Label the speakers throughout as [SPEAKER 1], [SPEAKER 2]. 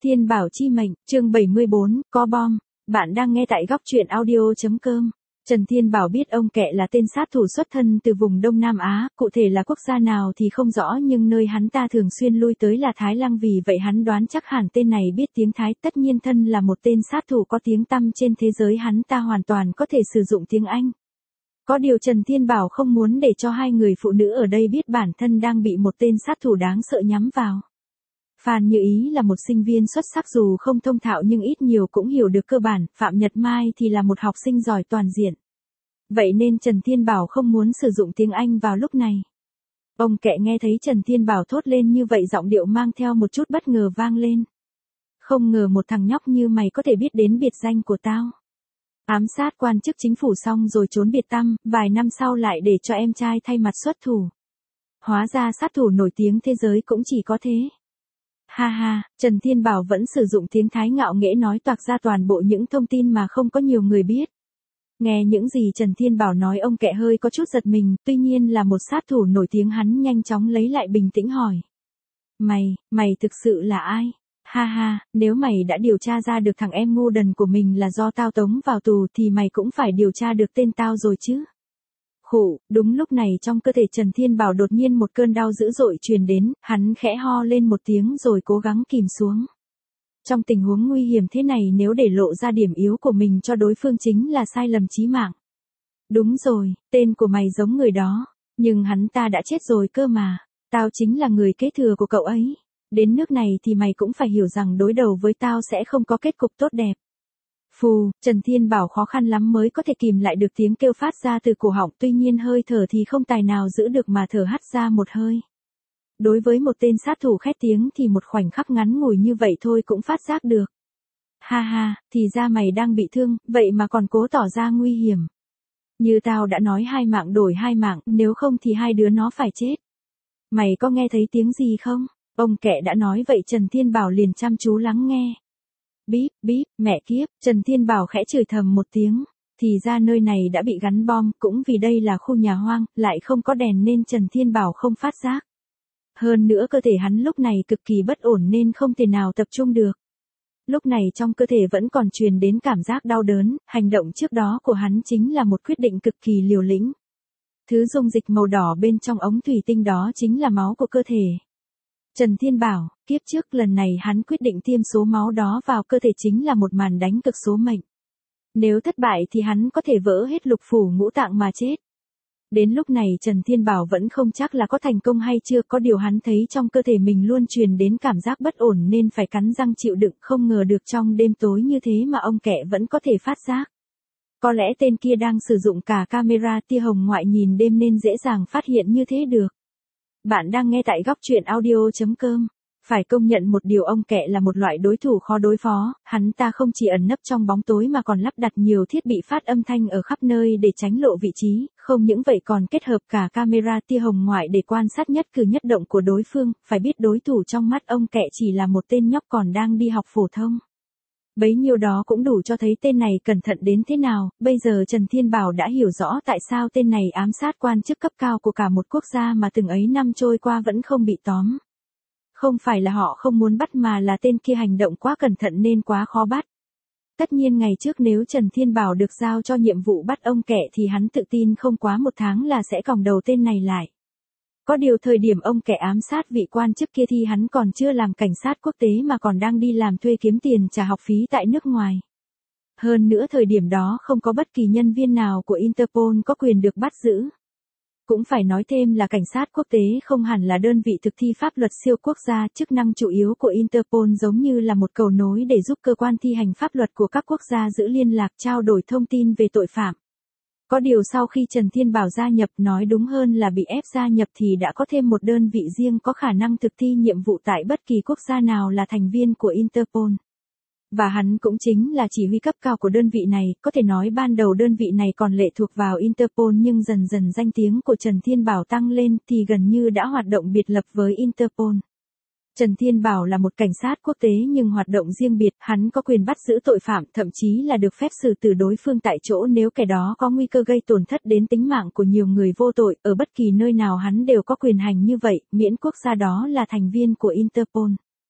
[SPEAKER 1] Thiên Bảo chi mệnh, chương 74, có bom. Bạn đang nghe tại góc truyện audio.com. Trần Thiên Bảo biết ông Kẹ là tên sát thủ xuất thân từ vùng Đông Nam Á, cụ thể là quốc gia nào thì không rõ nhưng nơi hắn ta thường xuyên lui tới là Thái Lan, vì vậy hắn đoán chắc hẳn tên này biết tiếng Thái, tất nhiên thân là một tên sát thủ có tiếng tăm trên thế giới, hắn ta hoàn toàn có thể sử dụng tiếng Anh. Có điều Trần Thiên Bảo không muốn để cho hai người phụ nữ ở đây biết bản thân đang bị một tên sát thủ đáng sợ nhắm vào. Phan Như Ý là một sinh viên xuất sắc, dù không thông thạo nhưng ít nhiều cũng hiểu được cơ bản, Phạm Nhật Mai thì là một học sinh giỏi toàn diện. Vậy nên Trần Thiên Bảo không muốn sử dụng tiếng Anh vào lúc này. Ông Kẹ nghe thấy Trần Thiên Bảo thốt lên như vậy, giọng điệu mang theo một chút bất ngờ vang lên. Không ngờ một thằng nhóc như mày có thể biết đến biệt danh của tao. Ám sát quan chức chính phủ xong rồi trốn biệt tăm, vài năm sau lại để cho em trai thay mặt xuất thủ. Hóa ra sát thủ nổi tiếng thế giới cũng chỉ có thế. Ha ha, Trần Thiên Bảo vẫn sử dụng tiếng Thái ngạo nghễ nói toạc ra toàn bộ những thông tin mà không có nhiều người biết. Nghe những gì Trần Thiên Bảo nói, ông Kẹ hơi có chút giật mình, tuy nhiên là một sát thủ nổi tiếng hắn nhanh chóng lấy lại bình tĩnh hỏi. Mày thực sự là ai? Ha ha, nếu mày đã điều tra ra được thằng em ngu đần của mình là do tao tống vào tù thì mày cũng phải điều tra được tên tao rồi chứ. Khụ, đúng lúc này trong cơ thể Trần Thiên Bảo đột nhiên một cơn đau dữ dội truyền đến, hắn khẽ ho lên một tiếng rồi cố gắng kìm xuống. Trong tình huống nguy hiểm thế này, nếu để lộ ra điểm yếu của mình cho đối phương chính là sai lầm chí mạng. Đúng rồi, tên của mày giống người đó, nhưng hắn ta đã chết rồi cơ mà, tao chính là người kế thừa của cậu ấy. Đến nước này thì mày cũng phải hiểu rằng đối đầu với tao sẽ không có kết cục tốt đẹp. Phù, Trần Thiên Bảo khó khăn lắm mới có thể kìm lại được tiếng kêu phát ra từ cổ họng, tuy nhiên hơi thở thì không tài nào giữ được mà thở hắt ra một hơi. Đối với một tên sát thủ khét tiếng thì một khoảnh khắc ngắn ngủi như vậy thôi cũng phát giác được. Ha ha, thì ra mày đang bị thương, vậy mà còn cố tỏ ra nguy hiểm. Như tao đã nói, 2 mạng đổi 2 mạng, nếu không thì hai đứa nó phải chết. Mày có nghe thấy tiếng gì không? Ông Kẹ đã nói vậy Trần Thiên Bảo liền chăm chú lắng nghe. Bíp, bíp, mẹ kiếp, Trần Thiên Bảo khẽ chửi thầm một tiếng. Thì ra nơi này đã bị gắn bom, cũng vì đây là khu nhà hoang, lại không có đèn nên Trần Thiên Bảo không phát giác. Hơn nữa cơ thể hắn lúc này cực kỳ bất ổn nên không thể nào tập trung được. Lúc này trong cơ thể vẫn còn truyền đến cảm giác đau đớn, hành động trước đó của hắn chính là một quyết định cực kỳ liều lĩnh. Thứ dung dịch màu đỏ bên trong ống thủy tinh đó chính là máu của cơ thể. Trần Thiên Bảo, kiếp trước lần này hắn quyết định tiêm số máu đó vào cơ thể chính là một màn đánh cực số mệnh. Nếu thất bại thì hắn có thể vỡ hết lục phủ ngũ tạng mà chết. Đến lúc này Trần Thiên Bảo vẫn không chắc là có thành công hay chưa, có điều hắn thấy trong cơ thể mình luôn truyền đến cảm giác bất ổn nên phải cắn răng chịu đựng, không ngờ được trong đêm tối như thế mà ông Kẹ vẫn có thể phát giác. Có lẽ tên kia đang sử dụng cả camera tia hồng ngoại nhìn đêm nên dễ dàng phát hiện như thế được. Bạn đang nghe tại góc truyện audio.com. Phải công nhận một điều, ông Kẹ là một loại đối thủ khó đối phó, hắn ta không chỉ ẩn nấp trong bóng tối mà còn lắp đặt nhiều thiết bị phát âm thanh ở khắp nơi để tránh lộ vị trí, không những vậy còn kết hợp cả camera tia hồng ngoại để quan sát nhất cử nhất động của đối phương, phải biết đối thủ trong mắt ông Kẹ chỉ là một tên nhóc còn đang đi học phổ thông. Bấy nhiêu đó cũng đủ cho thấy tên này cẩn thận đến thế nào. Bây giờ Trần Thiên Bảo đã hiểu rõ tại sao tên này ám sát quan chức cấp cao của cả một quốc gia mà từng ấy năm trôi qua vẫn không bị tóm. Không phải là họ không muốn bắt mà là tên kia hành động quá cẩn thận nên quá khó bắt. Tất nhiên ngày trước nếu Trần Thiên Bảo được giao cho nhiệm vụ bắt ông Kẹ thì hắn tự tin không quá 1 tháng là sẽ còng đầu tên này lại. Có điều thời điểm ông Kẹ ám sát vị quan chức kia thì hắn còn chưa làm cảnh sát quốc tế mà còn đang đi làm thuê kiếm tiền trả học phí tại nước ngoài. Hơn nữa thời điểm đó không có bất kỳ nhân viên nào của Interpol có quyền được bắt giữ. Cũng phải nói thêm là cảnh sát quốc tế không hẳn là đơn vị thực thi pháp luật siêu quốc gia, chức năng chủ yếu của Interpol giống như là một cầu nối để giúp cơ quan thi hành pháp luật của các quốc gia giữ liên lạc, trao đổi thông tin về tội phạm. Có điều sau khi Trần Thiên Bảo gia nhập, nói đúng hơn là bị ép gia nhập, thì đã có thêm một đơn vị riêng có khả năng thực thi nhiệm vụ tại bất kỳ quốc gia nào là thành viên của Interpol. Và hắn cũng chính là chỉ huy cấp cao của đơn vị này, có thể nói ban đầu đơn vị này còn lệ thuộc vào Interpol nhưng dần dần danh tiếng của Trần Thiên Bảo tăng lên thì gần như đã hoạt động biệt lập với Interpol. Trần Thiên Bảo là một cảnh sát quốc tế nhưng hoạt động riêng biệt, hắn có quyền bắt giữ tội phạm, thậm chí là được phép xử tử đối phương tại chỗ nếu kẻ đó có nguy cơ gây tổn thất đến tính mạng của nhiều người vô tội, ở bất kỳ nơi nào hắn đều có quyền hành như vậy, miễn quốc gia đó là thành viên của Interpol.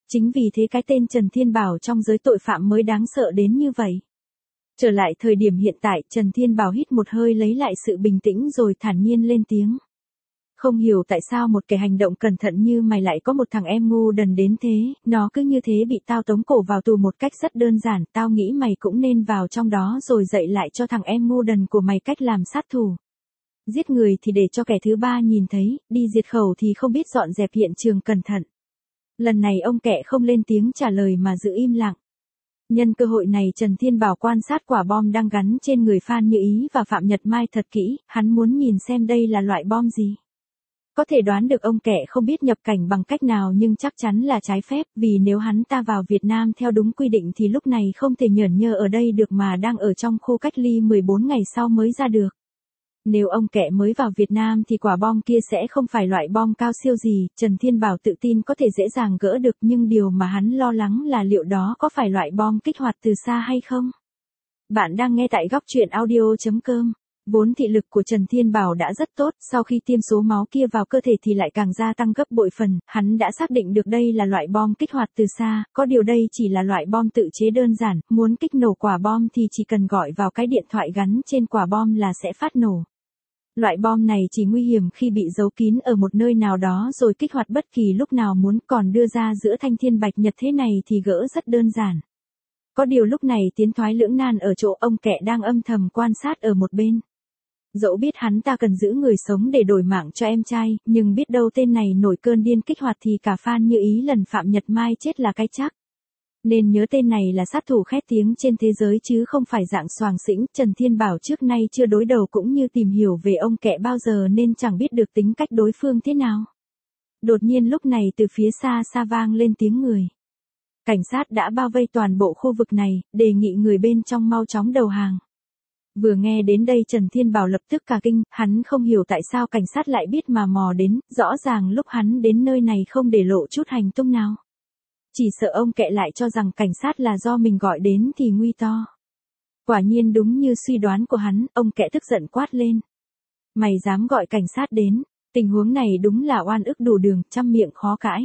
[SPEAKER 1] Chính vì thế cái tên Trần Thiên Bảo trong giới tội phạm mới đáng sợ đến như vậy. Trở lại thời điểm hiện tại, Trần Thiên Bảo hít một hơi lấy lại sự bình tĩnh rồi thản nhiên lên tiếng. Không hiểu tại sao một kẻ hành động cẩn thận như mày lại có một thằng em ngu đần đến thế, nó cứ như thế bị tao tống cổ vào tù một cách rất đơn giản, tao nghĩ mày cũng nên vào trong đó rồi dạy lại cho thằng em ngu đần của mày cách làm sát thủ. Giết người thì để cho kẻ thứ ba nhìn thấy, đi diệt khẩu thì không biết dọn dẹp hiện trường cẩn thận. Lần này ông kẹ không lên tiếng trả lời mà giữ im lặng. Nhân cơ hội này Trần Thiên Bảo quan sát quả bom đang gắn trên người Phan Như Ý và Phạm Nhật Mai thật kỹ, hắn muốn nhìn xem đây là loại bom gì. Có thể đoán được ông kẹ không biết nhập cảnh bằng cách nào nhưng chắc chắn là trái phép, vì nếu hắn ta vào Việt Nam theo đúng quy định thì lúc này không thể nhởn nhơ ở đây được mà đang ở trong khu cách ly 14 ngày sau mới ra được. Nếu ông kẹ mới vào Việt Nam thì quả bom kia sẽ không phải loại bom cao siêu gì, Trần Thiên Bảo tự tin có thể dễ dàng gỡ được, nhưng điều mà hắn lo lắng là liệu đó có phải loại bom kích hoạt từ xa hay không? Bạn đang nghe tại góc truyện audio.com. Vốn thị lực của Trần Thiên Bảo đã rất tốt, sau khi tiêm số máu kia vào cơ thể thì lại càng gia tăng gấp bội phần, hắn đã xác định được đây là loại bom kích hoạt từ xa, có điều đây chỉ là loại bom tự chế đơn giản, muốn kích nổ quả bom thì chỉ cần gọi vào cái điện thoại gắn trên quả bom là sẽ phát nổ. Loại bom này chỉ nguy hiểm khi bị giấu kín ở một nơi nào đó rồi kích hoạt bất kỳ lúc nào muốn, còn đưa ra giữa thanh thiên bạch nhật thế này thì gỡ rất đơn giản. Có điều lúc này tiến thoái lưỡng nan ở chỗ ông kẹ đang âm thầm quan sát ở một bên. Dẫu biết hắn ta cần giữ người sống để đổi mạng cho em trai, nhưng biết đâu tên này nổi cơn điên kích hoạt thì cả Phan Như Ý lần Phạm Nhật Mai chết là cái chắc. Nên nhớ tên này là sát thủ khét tiếng trên thế giới chứ không phải dạng xoàng xĩnh, Trần Thiên Bảo trước nay chưa đối đầu cũng như tìm hiểu về ông kẹ bao giờ nên chẳng biết được tính cách đối phương thế nào. Đột nhiên lúc này từ phía xa xa vang lên tiếng người. Cảnh sát đã bao vây toàn bộ khu vực này, đề nghị người bên trong mau chóng đầu hàng. Vừa nghe đến đây Trần Thiên Bảo lập tức cả kinh, hắn không hiểu tại sao cảnh sát lại biết mà mò đến, rõ ràng lúc hắn đến nơi này không để lộ chút hành tung nào. Chỉ sợ ông kẹ lại cho rằng cảnh sát là do mình gọi đến thì nguy to. Quả nhiên đúng như suy đoán của hắn, ông kẹ tức giận quát lên. Mày dám gọi cảnh sát đến, tình huống này đúng là oan ức đủ đường, trăm miệng khó cãi.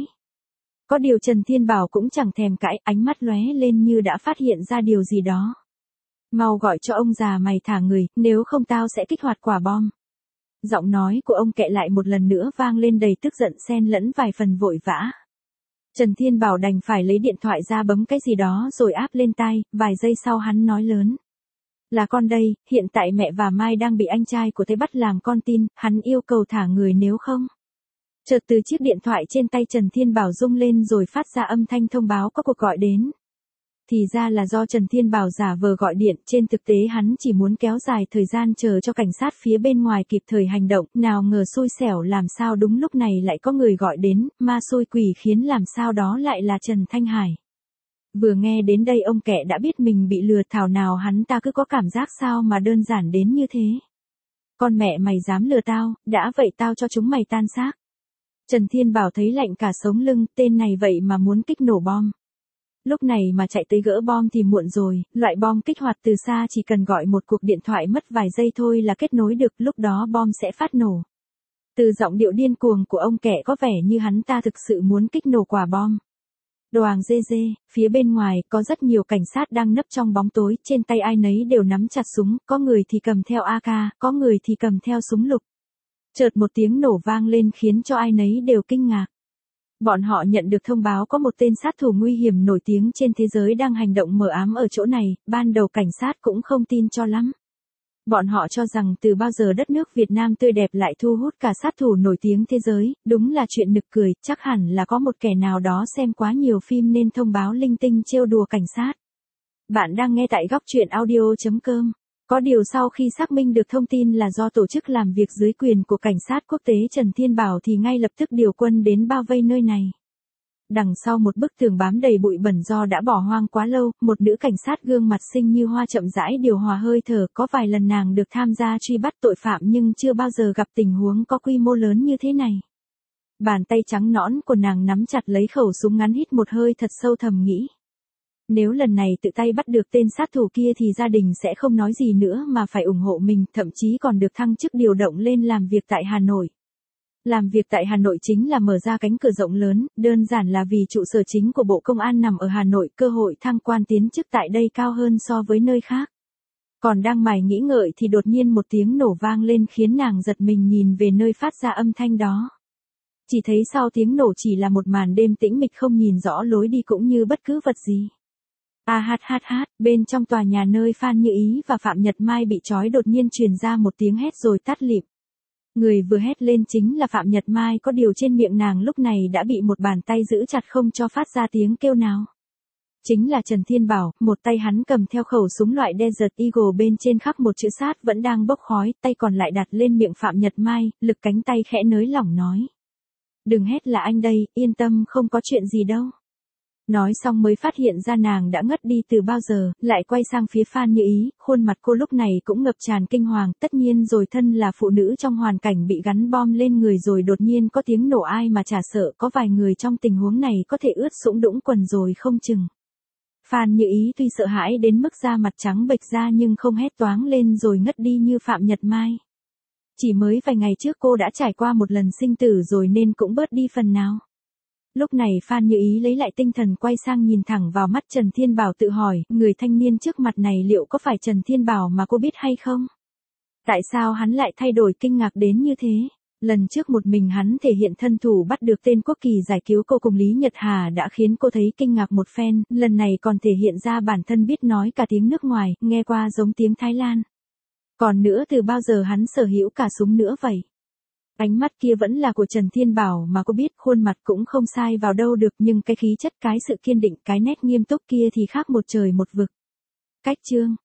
[SPEAKER 1] Có điều Trần Thiên Bảo cũng chẳng thèm cãi, ánh mắt lóe lên như đã phát hiện ra điều gì đó. Mau gọi cho ông già mày thả người, nếu không tao sẽ kích hoạt quả bom. Giọng nói của ông kẹ lại một lần nữa vang lên đầy tức giận xen lẫn vài phần vội vã. Trần Thiên Bảo đành phải lấy điện thoại ra bấm cái gì đó rồi áp lên tai, vài giây sau hắn nói lớn. Là con đây, hiện tại mẹ và Mai đang bị anh trai của Thế bắt làm con tin, hắn yêu cầu thả người nếu không. Chợt từ chiếc điện thoại trên tay Trần Thiên Bảo rung lên rồi phát ra âm thanh thông báo có cuộc gọi đến. Thì ra là do Trần Thiên Bảo giả vờ gọi điện, trên thực tế hắn chỉ muốn kéo dài thời gian chờ cho cảnh sát phía bên ngoài kịp thời hành động, nào ngờ xui xẻo làm sao đúng lúc này lại có người gọi đến, ma xui quỷ khiến làm sao đó lại là Trần Thanh Hải. Vừa nghe đến đây ông kẹ đã biết mình bị lừa, thảo nào hắn ta cứ có cảm giác sao mà đơn giản đến như thế. Con mẹ mày dám lừa tao, đã vậy tao cho chúng mày tan xác. Trần Thiên Bảo thấy lạnh cả sống lưng, tên này vậy mà muốn kích nổ bom. Lúc này mà chạy tới gỡ bom thì muộn rồi, loại bom kích hoạt từ xa chỉ cần gọi một cuộc điện thoại mất vài giây thôi là kết nối được, lúc đó bom sẽ phát nổ. Từ giọng điệu điên cuồng của ông kẹ có vẻ như hắn ta thực sự muốn kích nổ quả bom. Đoàng dê dê, phía bên ngoài có rất nhiều cảnh sát đang nấp trong bóng tối, trên tay ai nấy đều nắm chặt súng, có người thì cầm theo AK, có người thì cầm theo súng lục. Chợt một tiếng nổ vang lên khiến cho ai nấy đều kinh ngạc. Bọn họ nhận được thông báo có một tên sát thủ nguy hiểm nổi tiếng trên thế giới đang hành động mờ ám ở chỗ này, ban đầu cảnh sát cũng không tin cho lắm. Bọn họ cho rằng từ bao giờ đất nước Việt Nam tươi đẹp lại thu hút cả sát thủ nổi tiếng thế giới, đúng là chuyện nực cười, chắc hẳn là có một kẻ nào đó xem quá nhiều phim nên thông báo linh tinh trêu đùa cảnh sát. Bạn đang nghe tại góc truyện audio.com. Có điều sau khi xác minh được thông tin là do tổ chức làm việc dưới quyền của cảnh sát quốc tế Trần Thiên Bảo thì ngay lập tức điều quân đến bao vây nơi này. Đằng sau một bức tường bám đầy bụi bẩn do đã bỏ hoang quá lâu, một nữ cảnh sát gương mặt xinh như hoa chậm rãi điều hòa hơi thở, có vài lần nàng được tham gia truy bắt tội phạm nhưng chưa bao giờ gặp tình huống có quy mô lớn như thế này. Bàn tay trắng nõn của nàng nắm chặt lấy khẩu súng ngắn, hít một hơi thật sâu thầm nghĩ. Nếu lần này tự tay bắt được tên sát thủ kia thì gia đình sẽ không nói gì nữa mà phải ủng hộ mình, thậm chí còn được thăng chức điều động lên làm việc tại Hà Nội. Làm việc tại Hà Nội chính là mở ra cánh cửa rộng lớn, đơn giản là vì trụ sở chính của Bộ Công an nằm ở Hà Nội, cơ hội thăng quan tiến chức tại đây cao hơn so với nơi khác. Còn đang mải nghĩ ngợi thì đột nhiên một tiếng nổ vang lên khiến nàng giật mình nhìn về nơi phát ra âm thanh đó. Chỉ thấy sau tiếng nổ chỉ là một màn đêm tĩnh mịch không nhìn rõ lối đi cũng như bất cứ vật gì. Bên trong tòa nhà nơi Phan Như Ý và Phạm Nhật Mai bị trói đột nhiên truyền ra một tiếng hét rồi tắt lịm. Người vừa hét lên chính là Phạm Nhật Mai, có điều trên miệng nàng lúc này đã bị một bàn tay giữ chặt không cho phát ra tiếng kêu nào. Chính là Trần Thiên Bảo, một tay hắn cầm theo khẩu súng loại Desert Eagle bên trên khắc một chữ sát vẫn đang bốc khói, tay còn lại đặt lên miệng Phạm Nhật Mai, lực cánh tay khẽ nới lỏng nói. Đừng hét, là anh đây, yên tâm, không có chuyện gì đâu. Nói xong mới phát hiện ra nàng đã ngất đi từ bao giờ, lại quay sang phía Phan Như Ý, khuôn mặt cô lúc này cũng ngập tràn kinh hoàng, tất nhiên rồi, thân là phụ nữ trong hoàn cảnh bị gắn bom lên người rồi đột nhiên có tiếng nổ, ai mà chả sợ, có vài người trong tình huống này có thể ướt sũng đũng quần rồi không chừng. Phan Như Ý tuy sợ hãi đến mức da mặt trắng bệch ra nhưng không hét toáng lên rồi ngất đi như Phạm Nhật Mai. Chỉ mới vài ngày trước cô đã trải qua một lần sinh tử rồi nên cũng bớt đi phần nào. Lúc này Phan Như Ý lấy lại tinh thần quay sang nhìn thẳng vào mắt Trần Thiên Bảo tự hỏi, người thanh niên trước mặt này liệu có phải Trần Thiên Bảo mà cô biết hay không? Tại sao hắn lại thay đổi kinh ngạc đến như thế? Lần trước một mình hắn thể hiện thân thủ bắt được tên Quốc Kỳ giải cứu cô cùng Lý Nhật Hà đã khiến cô thấy kinh ngạc một phen, lần này còn thể hiện ra bản thân biết nói cả tiếng nước ngoài, nghe qua giống tiếng Thái Lan. Còn nữa, từ bao giờ hắn sở hữu cả súng nữa vậy? Ánh mắt kia vẫn là của Trần Thiên Bảo mà cô biết, khuôn mặt cũng không sai vào đâu được, nhưng cái khí chất, cái sự kiên định, cái nét nghiêm túc kia thì khác một trời một vực. Cách chương